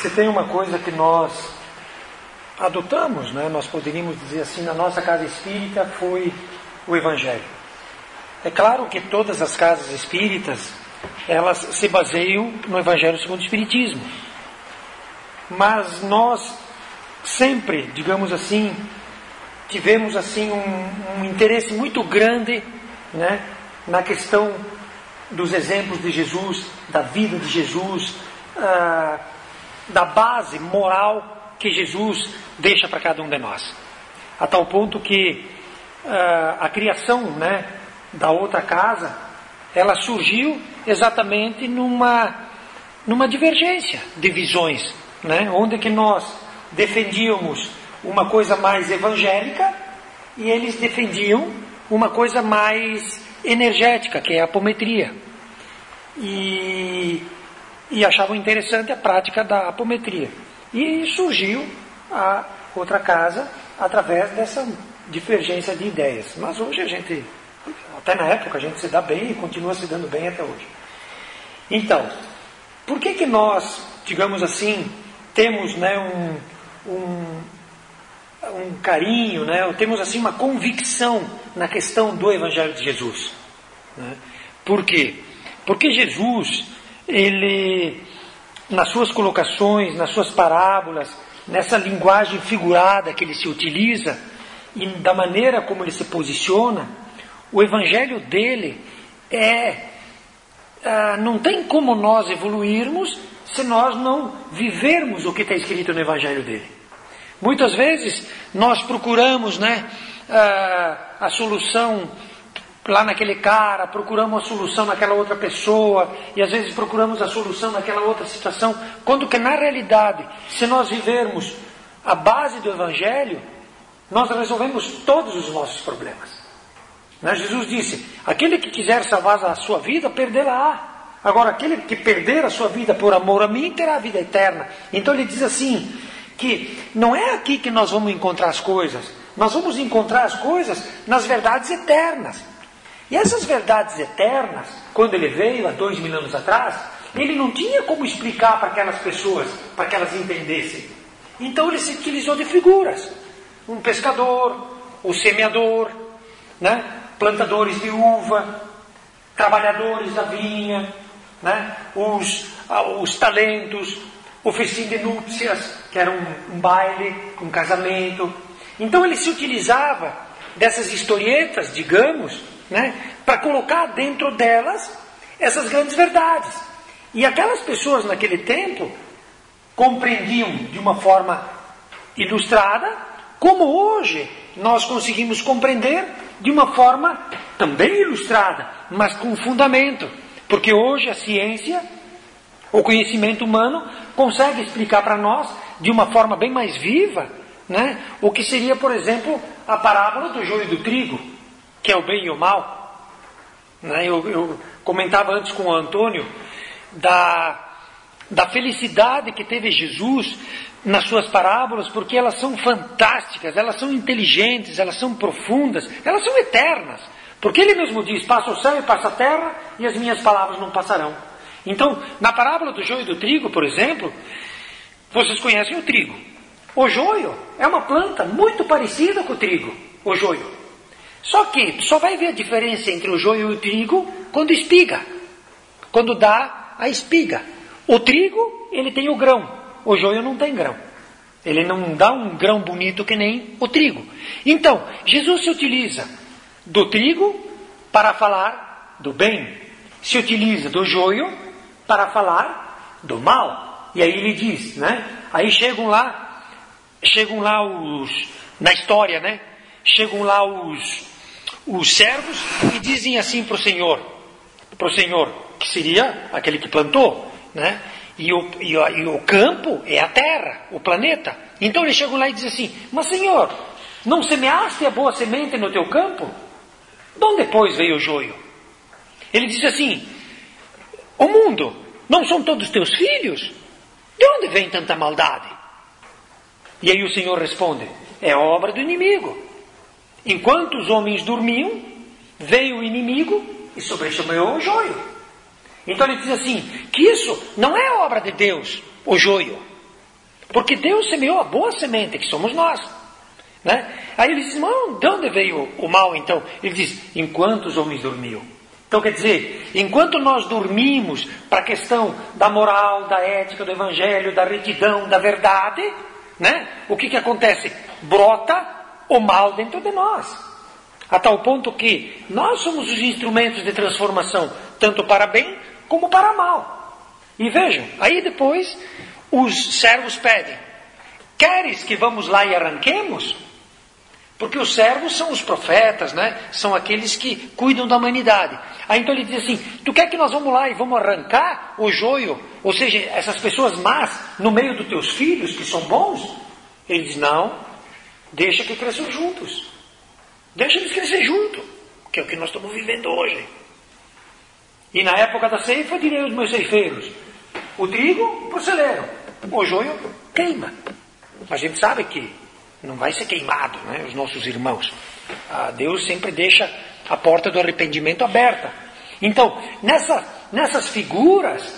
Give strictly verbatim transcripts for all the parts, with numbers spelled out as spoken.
Se tem uma coisa que nós adotamos, né, nós poderíamos dizer assim, na nossa casa espírita, foi o Evangelho. É claro que todas as casas espíritas, elas se baseiam no Evangelho segundo o Espiritismo. Mas nós sempre, digamos assim, tivemos assim um, um interesse muito grande, né, na questão dos exemplos de Jesus, da vida de Jesus, ah, da base moral que Jesus deixa para cada um de nós. A tal ponto que ah, a criação, né, da outra casa, ela surgiu exatamente numa, numa divergência de visões, né, onde que nós defendíamos uma coisa mais evangélica e eles defendiam uma coisa mais energética, que é a apometria. E, e achavam interessante a prática da apometria. E surgiu a outra casa através dessa divergência de ideias. Mas hoje a gente, até na época, a gente se dá bem e continua se dando bem até hoje. Então, por que que nós, digamos assim, temos, né, um, um, um carinho, né, temos assim uma convicção na questão do Evangelho de Jesus? Né? Por quê? Porque Jesus, ele, nas suas colocações, nas suas parábolas, nessa linguagem figurada que ele se utiliza e da maneira como ele se posiciona, o Evangelho dele é, ah, não tem como nós evoluirmos se nós não vivermos o que está escrito no Evangelho dele. Muitas vezes nós procuramos, né, a, a solução lá naquele cara, procuramos a solução naquela outra pessoa, e às vezes procuramos a solução naquela outra situação, quando que na realidade, se nós vivermos a base do Evangelho, nós resolvemos todos os nossos problemas. Né? Jesus disse, aquele que quiser salvar a sua vida, perdê-la-á. Agora, aquele que perder a sua vida por amor a mim, terá a vida eterna. Então ele diz assim, que não é aqui que nós vamos encontrar as coisas, nós vamos encontrar as coisas nas verdades eternas. E essas verdades eternas, quando ele veio há dois mil anos atrás, ele não tinha como explicar para aquelas pessoas, para que elas entendessem. Então ele se utilizou de figuras. Um pescador, o semeador, né? Plantadores de uva, trabalhadores da vinha, né? os, os talentos, o festim de núpcias, que era um, um baile, um casamento. Então ele se utilizava dessas historietas, digamos, né, para colocar dentro delas essas grandes verdades. E aquelas pessoas naquele tempo compreendiam de uma forma ilustrada, como hoje nós conseguimos compreender de uma forma também ilustrada, mas com fundamento. Porque hoje a ciência, o conhecimento humano, consegue explicar para nós de uma forma bem mais viva, né, o que seria, por exemplo, a parábola do joio e do trigo, que é o bem e o mal. Né? Eu, eu comentava antes com o Antônio da, da felicidade que teve Jesus nas suas parábolas, porque elas são fantásticas, elas são inteligentes, elas são profundas, elas são eternas. Porque ele mesmo diz, passa o céu e passa a terra, e as minhas palavras não passarão. Então, na parábola do joio e do trigo, por exemplo, vocês conhecem o trigo. O joio é uma planta muito parecida com o trigo, o joio. Só que só vai ver a diferença entre o joio e o trigo quando espiga, quando dá a espiga. O trigo, ele tem o grão, o joio não tem grão. Ele não dá um grão bonito que nem o trigo. Então, Jesus se utiliza do trigo para falar do bem, se utiliza do joio para falar do mal. E aí ele diz, né? Aí chegam lá, chegam lá os, na história, né? Chegam lá os os servos e dizem assim para o Senhor, para o Senhor, que seria aquele que plantou, né? E o, e, o, e o campo é a terra, o planeta. Então eles chegam lá e dizem assim, mas Senhor, não semeaste a boa semente no teu campo? De onde depois veio o joio? Ele diz assim, o mundo, não são todos teus filhos? De onde vem tanta maldade? E aí o Senhor responde, é obra do inimigo. Enquanto os homens dormiam, veio o inimigo e sobressemeou o joio. Então ele diz assim, que isso não é obra de Deus, o joio. Porque Deus semeou a boa semente, que somos nós. Né? Aí ele diz, não, de onde veio o mal então? Ele diz, enquanto os homens dormiam. Então quer dizer, enquanto nós dormimos para a questão da moral, da ética, do evangelho, da retidão, da verdade, né? O que que acontece? Brota o mal dentro de nós. A tal ponto que nós somos os instrumentos de transformação, tanto para bem como para mal. E vejam, aí depois os servos pedem, queres que vamos lá e arranquemos? Porque os servos são os profetas, né? São aqueles que cuidam da humanidade. Aí então ele diz assim, tu quer que nós vamos lá e vamos arrancar o joio, ou seja, essas pessoas más, no meio dos teus filhos, que são bons? Ele diz, não, deixa que cresçam juntos. Deixa eles crescer junto, que é o que nós estamos vivendo hoje. E na época da ceifa, direi aos meus ceifeiros, o trigo para o celeiro, o joio queima. A gente sabe que não vai ser queimado, né, os nossos irmãos. Ah, Deus sempre deixa a porta do arrependimento aberta. Então, nessa, nessas figuras,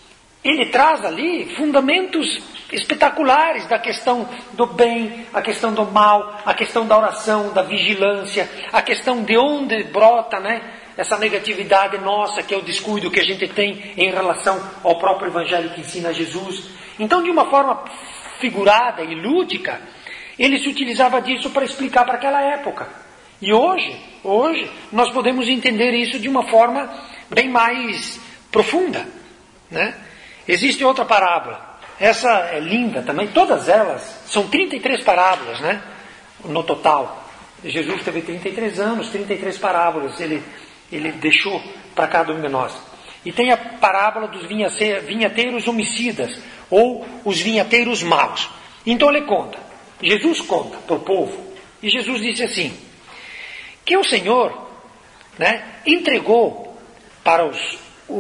ele traz ali fundamentos espetaculares da questão do bem, a questão do mal, a questão da oração, da vigilância, a questão de onde brota, né, essa negatividade nossa, que é o descuido que a gente tem em relação ao próprio Evangelho que ensina Jesus. Então, de uma forma figurada e lúdica, ele se utilizava disso para explicar para aquela época. E hoje, hoje, nós podemos entender isso de uma forma bem mais profunda, né? Existe outra parábola. Essa é linda também. Todas elas, são trinta e três parábolas, né? No total. Jesus teve trinta e três anos, trinta e três parábolas ele, ele deixou para cada um de nós. E tem a parábola dos vinhateiros homicidas, ou os vinhateiros maus. Então ele conta. Jesus conta para o povo, e Jesus disse assim, que o Senhor, né, entregou para os,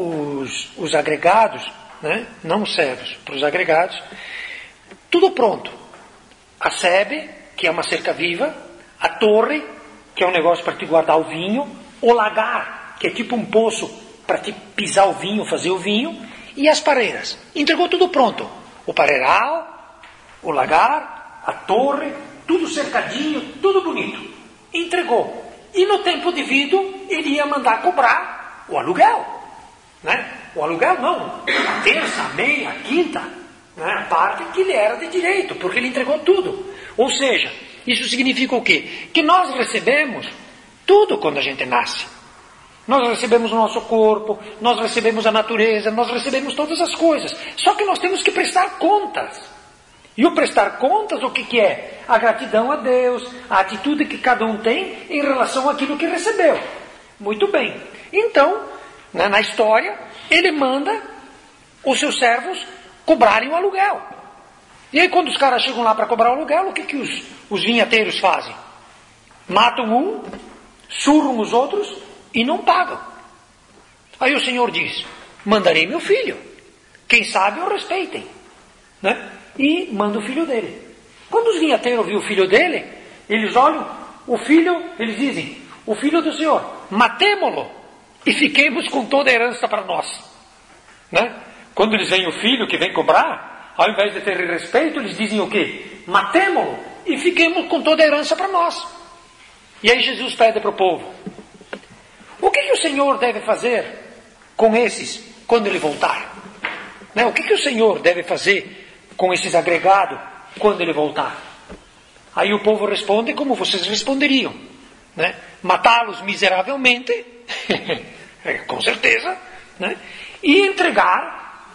os, os agregados, né, não os servos, para os agregados, tudo pronto. A sebe, que é uma cerca viva, a torre, que é um negócio para te guardar o vinho, o lagar, que é tipo um poço para te pisar o vinho, fazer o vinho, e as pareiras. Entregou tudo pronto. O pareiral, o lagar, a torre, tudo cercadinho, tudo bonito. Entregou. E no tempo devido, ele ia mandar cobrar o aluguel. Né? O aluguel não, a terça, a meia, a quinta, né? A parte que lhe era de direito, porque ele entregou tudo. Ou seja, isso significa o quê? Que nós recebemos tudo quando a gente nasce. Nós recebemos o nosso corpo, nós recebemos a natureza, nós recebemos todas as coisas. Só que nós temos que prestar contas. E o prestar contas, o que, que é? A gratidão a Deus, a atitude que cada um tem em relação àquilo que recebeu. Muito bem. Então, né, na história, ele manda os seus servos cobrarem o aluguel. E aí quando os caras chegam lá para cobrar o aluguel, o que, que os, os vinhateiros fazem? Matam um, surram os outros e não pagam. Aí o Senhor diz, mandarei meu filho. Quem sabe o respeitem. Né? E manda o filho dele. Quando os vinhateiros viram o filho dele, eles olham, o filho, eles dizem, o filho do Senhor, matemo-lo e fiquemos com toda a herança para nós. Né? Quando eles veem o filho que vem cobrar, ao invés de ter respeito, eles dizem o quê? Matemo-lo e fiquemos com toda a herança para nós. E aí Jesus pede para o povo, o que, que o Senhor deve fazer com esses quando ele voltar? Né? O que, que o Senhor deve fazer com esses agregados quando ele voltar? Aí o povo responde como vocês responderiam, né? Matá-los miseravelmente, com certeza, né? E entregar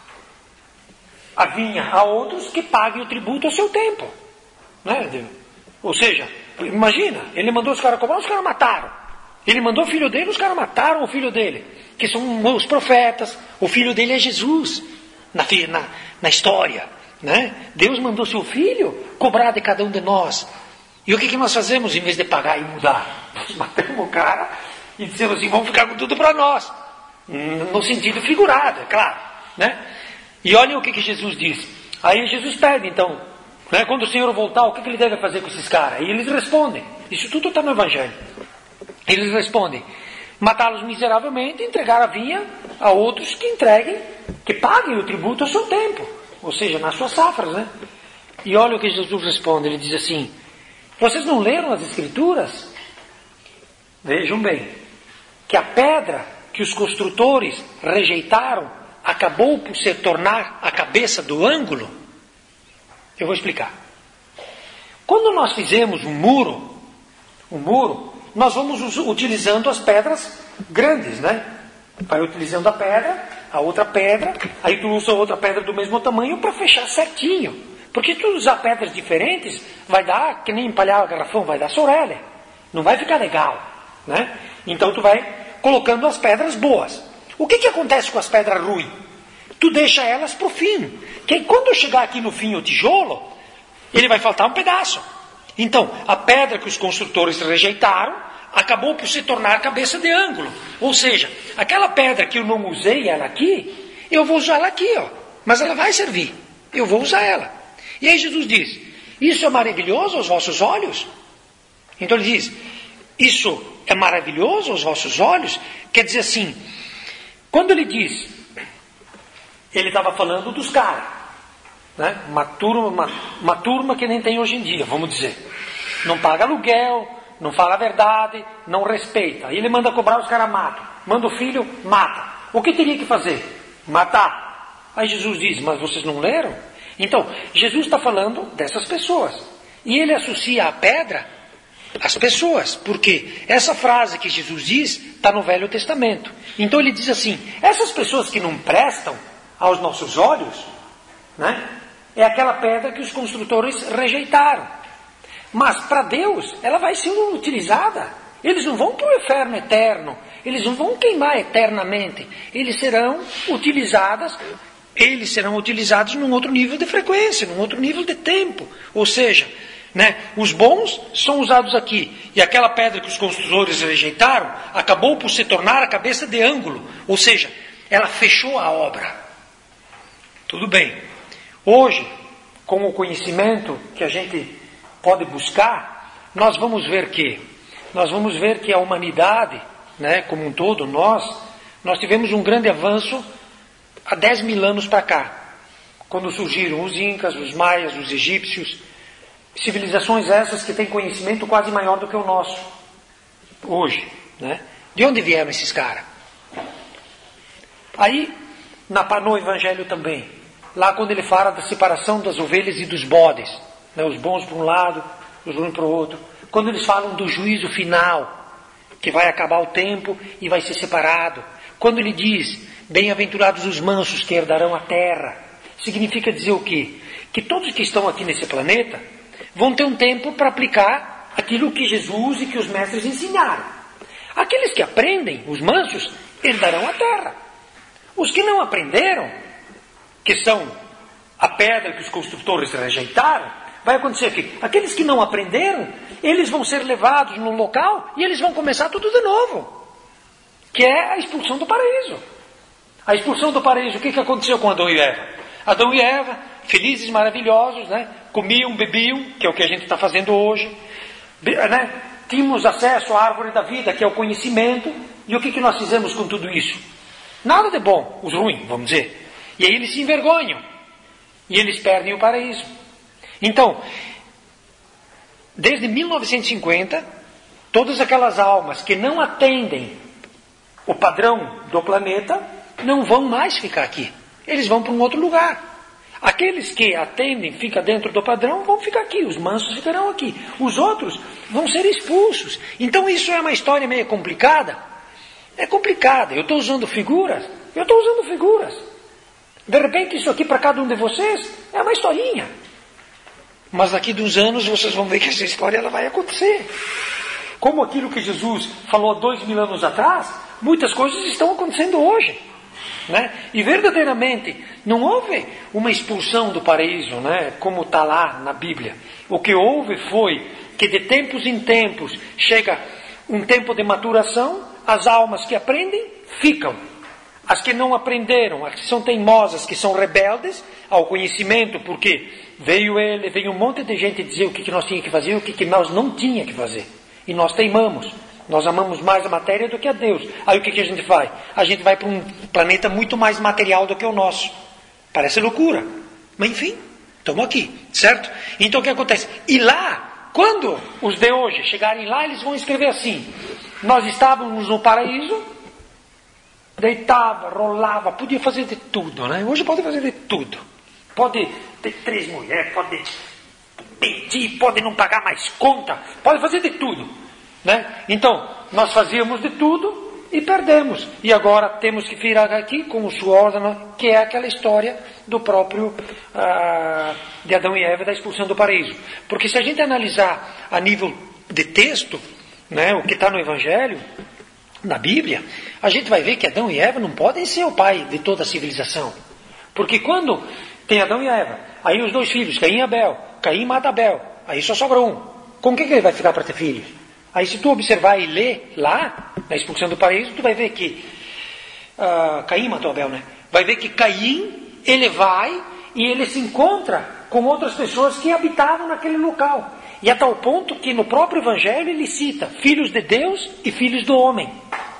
a vinha a outros que paguem o tributo ao seu tempo, né? Ou seja, imagina, ele mandou os caras cobrar, os caras mataram. Ele mandou o filho dele, os caras mataram o filho dele, que são os profetas. O filho dele é Jesus na, na, na história. Né? Deus mandou seu filho cobrar de cada um de nós. E o que, que nós fazemos em vez de pagar e mudar? Nós matamos o cara e dizemos assim, vamos ficar com tudo para nós. No sentido figurado, é claro. Né? E olhem o que, que Jesus diz. Aí Jesus pede então, né, quando o Senhor voltar, o que, que ele deve fazer com esses caras? E eles respondem, isso tudo está no Evangelho. Eles respondem, matá-los miseravelmente e entregar a vinha a outros que entreguem, que paguem o tributo ao seu tempo. Ou seja, nas suas safras, né? E olha o que Jesus responde, ele diz assim, vocês não leram as Escrituras? Vejam bem, que a pedra que os construtores rejeitaram acabou por se tornar a cabeça do ângulo? Eu vou explicar. Quando nós fizemos um muro, um muro, nós vamos utilizando as pedras grandes, né? Vai utilizando a pedra, a outra pedra, aí tu usa outra pedra do mesmo tamanho para fechar certinho. Porque tu usar pedras diferentes, vai dar, que nem empalhar o garrafão, vai dar sorelha. Não vai ficar legal, né? Então tu vai colocando as pedras boas. O que que acontece com as pedras ruins? Tu deixa elas pro fim. Que quando chegar aqui no fim o tijolo, ele vai faltar um pedaço. Então, a pedra que os construtores rejeitaram, acabou por se tornar a cabeça de ângulo. Ou seja, aquela pedra que eu não usei ela aqui, eu vou usar ela aqui, ó. Mas ela vai servir. Eu vou usar ela. E aí Jesus diz, isso é maravilhoso aos vossos olhos? Então ele diz, isso é maravilhoso aos vossos olhos? Quer dizer assim, quando ele diz, ele estava falando dos caras, né? uma, turma, uma, uma turma que nem tem hoje em dia, vamos dizer. Não paga aluguel, não fala a verdade, não respeita. Aí ele manda cobrar, os caras matam. Manda o filho, mata. O que teria que fazer? Matar. Aí Jesus diz, mas vocês não leram? Então, Jesus está falando dessas pessoas. E ele associa a pedra às pessoas. Porque essa frase que Jesus diz está no Velho Testamento. Então ele diz assim, essas pessoas que não prestam aos nossos olhos, né, é aquela pedra que os construtores rejeitaram. Mas para Deus, ela vai ser utilizada. Eles não vão para o inferno eterno. Eles não vão queimar eternamente. Eles serão utilizadas... Eles serão utilizados num outro nível de frequência, num outro nível de tempo. Ou seja, né, os bons são usados aqui. E aquela pedra que os construtores rejeitaram, acabou por se tornar a cabeça de ângulo. Ou seja, ela fechou a obra. Tudo bem. Hoje, com o conhecimento que a gente pode buscar, nós vamos ver que, nós vamos ver que a humanidade, né, como um todo, nós, nós tivemos um grande avanço há dez mil anos para cá, quando surgiram os incas, os maias, os egípcios, civilizações essas que têm conhecimento quase maior do que o nosso, hoje, né? De onde vieram esses caras? Aí, na, no Evangelho também, lá quando ele fala da separação das ovelhas e dos bodes, né? Os bons para um lado, os ruins para o outro, quando eles falam do juízo final, que vai acabar o tempo e vai ser separado, quando ele diz, bem-aventurados os mansos que herdarão a terra, significa dizer o quê? Que todos que estão aqui nesse planeta vão ter um tempo para aplicar aquilo que Jesus e que os mestres ensinaram. Aqueles que aprendem, os mansos, herdarão a terra. Os que não aprenderam, que são a pedra que os construtores rejeitaram, vai acontecer o quê? Aqueles que não aprenderam, eles vão ser levados num local e eles vão começar tudo de novo. Que é a expulsão do paraíso. A expulsão do paraíso, o que, que aconteceu com Adão e Eva? Adão e Eva, felizes, maravilhosos, né? Comiam, bebiam, que é o que a gente está fazendo hoje. Né? Tínhamos acesso à árvore da vida, que é o conhecimento. E o que, que nós fizemos com tudo isso? Nada de bom, os ruins, vamos dizer. E aí eles se envergonham. E eles perdem o paraíso. Então, desde mil novecentos e cinquenta, todas aquelas almas que não atendem o padrão do planeta não vão mais ficar aqui. Eles vão para um outro lugar. Aqueles que atendem, ficam dentro do padrão, vão ficar aqui. Os mansos ficarão aqui. Os outros vão ser expulsos. Então isso é uma história meio complicada. É complicada. Eu estou usando figuras. Eu estou usando figuras. De repente isso aqui para cada um de vocês é uma historinha. Mas daqui de uns anos vocês vão ver que essa história ela vai acontecer. Como aquilo que Jesus falou há dois mil anos atrás, muitas coisas estão acontecendo hoje. Né? E verdadeiramente não houve uma expulsão do paraíso, né? Como está lá na Bíblia. O que houve foi que de tempos em tempos chega um tempo de maturação, as almas que aprendem ficam. As que não aprenderam, as que são teimosas, que são rebeldes ao conhecimento, porque veio ele, veio um monte de gente dizer o que, que nós tínhamos que fazer e o que, que nós não tínhamos que fazer. E nós teimamos. Nós amamos mais a matéria do que a Deus. Aí o que, que a gente faz? A gente vai para um planeta muito mais material do que o nosso. Parece loucura. Mas enfim, Estamos aqui, certo? Então o que acontece? E lá, quando os de hoje chegarem lá, eles vão escrever assim: nós estávamos no paraíso, deitava, rolava, podia fazer de tudo, né? Hoje pode fazer de tudo. Pode ter três mulheres, pode pedir, pode não pagar mais conta, pode fazer de tudo, né? Então, nós fazíamos de tudo e perdemos. E agora temos que virar aqui com o suor, que é aquela história do próprio ah, de Adão e Eva, da expulsão do paraíso. Porque se a gente analisar a nível de texto, né, o que está no Evangelho, na Bíblia, a gente vai ver que Adão e Eva não podem ser o pai de toda a civilização. Porque quando tem Adão e Eva, aí os dois filhos, Caim e Abel, Caim mata Abel, aí só sobra um. Com quem que ele vai ficar para ter filhos? Aí se tu observar e ler lá, na expulsão do paraíso, tu vai ver que uh, Caim matou Abel, né? Vai ver que Caim, ele vai e ele se encontra com outras pessoas que habitavam naquele local. E a tal ponto que no próprio Evangelho ele cita filhos de Deus e filhos do homem.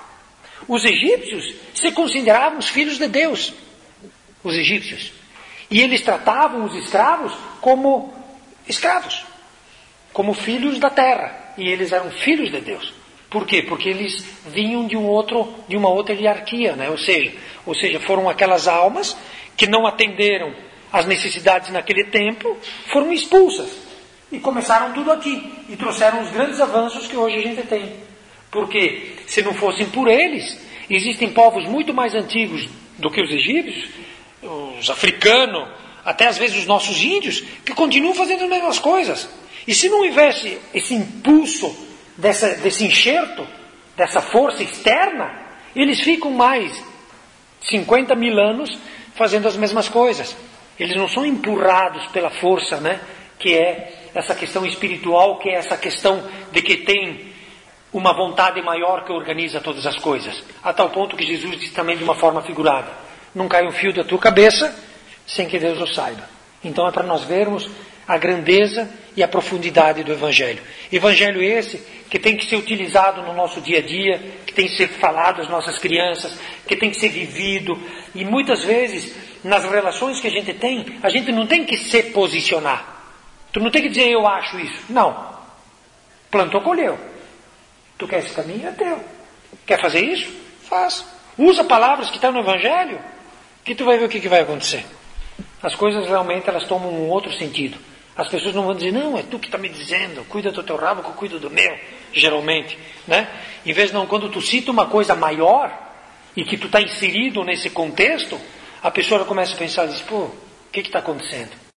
Os egípcios se consideravam os filhos de Deus, os egípcios. E eles tratavam os escravos como escravos, como filhos da terra. E eles eram filhos de Deus. Por quê? Porque eles vinham de um outro, de uma outra hierarquia, né? Ou seja, ou seja, foram aquelas almas que não atenderam às necessidades naquele tempo, foram expulsas e começaram tudo aqui e trouxeram os grandes avanços que hoje a gente tem. Porque se não fossem por eles, existem povos muito mais antigos do que os egípcios, os africanos, até às vezes os nossos índios, que continuam fazendo as mesmas coisas. E se não houvesse esse impulso, dessa, desse enxerto, dessa força externa, eles ficam mais cinquenta mil anos fazendo as mesmas coisas. Eles não são empurrados pela força, né? Que é essa questão espiritual, que é essa questão de que tem uma vontade maior que organiza todas as coisas. A tal ponto que Jesus diz também de uma forma figurada: não cai um fio da tua cabeça sem que Deus o saiba. Então é para nós vermos a grandeza e a profundidade do Evangelho. Evangelho esse que tem que ser utilizado no nosso dia a dia, que tem que ser falado às nossas crianças, que tem que ser vivido. E muitas vezes, nas relações que a gente tem, a gente não tem que se posicionar. Tu não tem que dizer eu acho isso. Não. Plantou, colheu. Tu quer esse caminho? É teu. Quer fazer isso? Faz. Usa palavras que estão no Evangelho, que tu vai ver o que, que vai acontecer. As coisas realmente elas tomam um outro sentido. As pessoas não vão dizer, não, é tu que está me dizendo, cuida do teu rabo que eu cuido do meu, geralmente, né? Em vez não, quando tu cita uma coisa maior, e que tu está inserido nesse contexto, a pessoa começa a pensar, diz, pô, o que está acontecendo?